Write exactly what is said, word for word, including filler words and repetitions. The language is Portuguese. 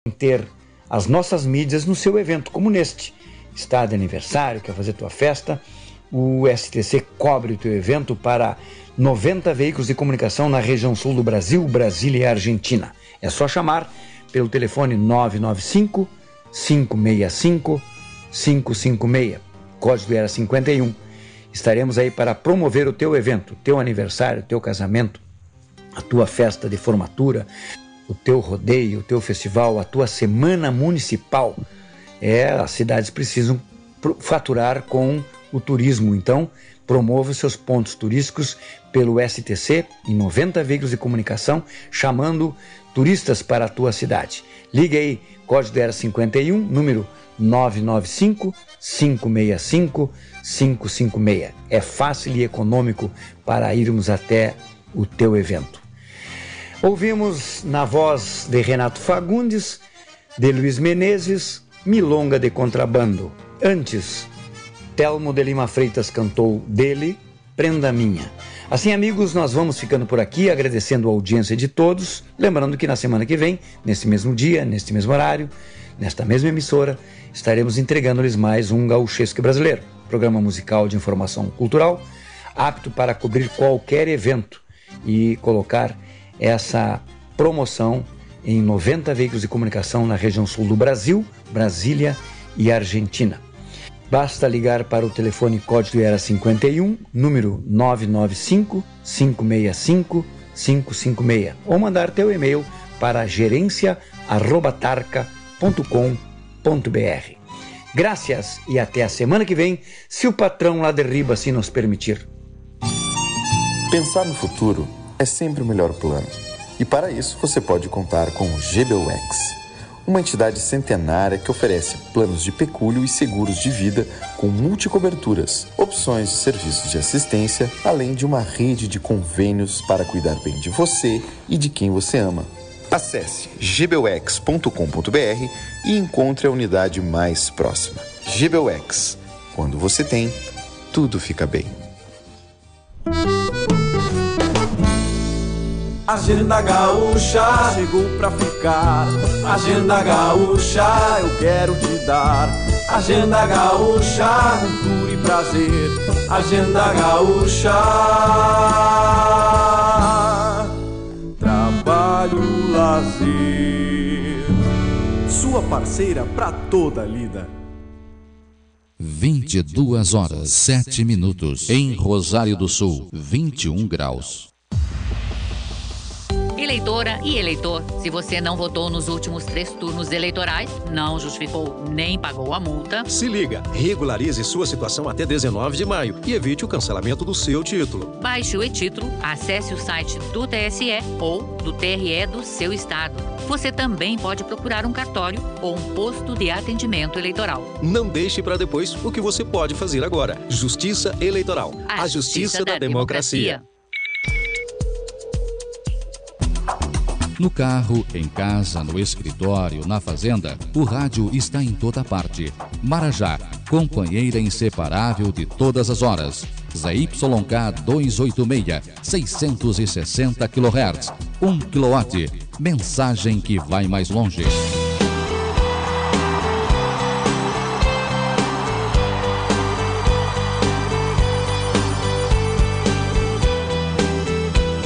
ter as nossas mídias no seu evento, como neste. Está de aniversário, quer fazer tua festa, o S T C cobre o teu evento para noventa veículos de comunicação na região sul do Brasil, Brasília e Argentina. É só chamar pelo telefone nove nove cinco, cinco seis cinco, cinco cinco seis, código era cinquenta e um. Estaremos aí para promover o teu evento, teu aniversário, teu casamento, a tua festa de formatura, o teu rodeio, o teu festival, a tua semana municipal. É, as cidades precisam faturar com o turismo, então promova os seus pontos turísticos pelo S T C em noventa veículos de comunicação, chamando turistas para a tua cidade. Liga aí, código era cinquenta e um, número nove nove cinco, cinco seis cinco, cinco cinco seis. É fácil e econômico para irmos até o teu evento. Ouvimos na voz de Renato Fagundes, de Luiz Menezes, Milonga de Contrabando. Antes, Telmo de Lima Freitas cantou dele, Prenda Minha. Assim, amigos, nós vamos ficando por aqui, agradecendo a audiência de todos. Lembrando que na semana que vem, nesse mesmo dia, neste mesmo horário, nesta mesma emissora, estaremos entregando-lhes mais um Gauchesque Brasileiro, programa musical de informação cultural, apto para cobrir qualquer evento e colocar essa promoção em noventa veículos de comunicação na região sul do Brasil, Brasília e Argentina. Basta ligar para o telefone código era cinquenta e um, número nove nove cinco, cinco seis cinco, cinco cinco seis, ou mandar teu e-mail para gerência arroba tarca ponto com ponto br. Graças e até a semana que vem, se o patrão lá de riba assim nos permitir. Pensar no futuro é sempre o melhor plano. E para isso você pode contar com o G B U X, uma entidade centenária que oferece planos de pecúlio e seguros de vida com multicoberturas, opções de serviços de assistência, além de uma rede de convênios para cuidar bem de você e de quem você ama. Acesse g b u x ponto com ponto br e encontre a unidade mais próxima. G B U X. Quando você tem, tudo fica bem. Agenda Gaúcha chegou pra ficar. Agenda Gaúcha eu quero te dar. Agenda Gaúcha, cultura e prazer. Agenda Gaúcha, trabalho, lazer. Sua parceira pra toda a lida. vinte e duas horas, sete minutos. Em Rosário do Sul, vinte e um graus. Eleitora e eleitor, se você não votou nos últimos três turnos eleitorais, não justificou nem pagou a multa, se liga, regularize sua situação até dezenove de maio e evite o cancelamento do seu título. Baixe o e-título, acesse o site do T S E ou do T R E do seu estado. Você também pode procurar um cartório ou um posto de atendimento eleitoral. Não deixe para depois o que você pode fazer agora. Justiça Eleitoral. A, a justiça, justiça da, da democracia. democracia. No carro, em casa, no escritório, na fazenda, o rádio está em toda parte. Marajá, companheira inseparável de todas as horas. Z Y K duzentos e oitenta e seis, seiscentos e sessenta quilohertz, um quilowatt. Mensagem que vai mais longe.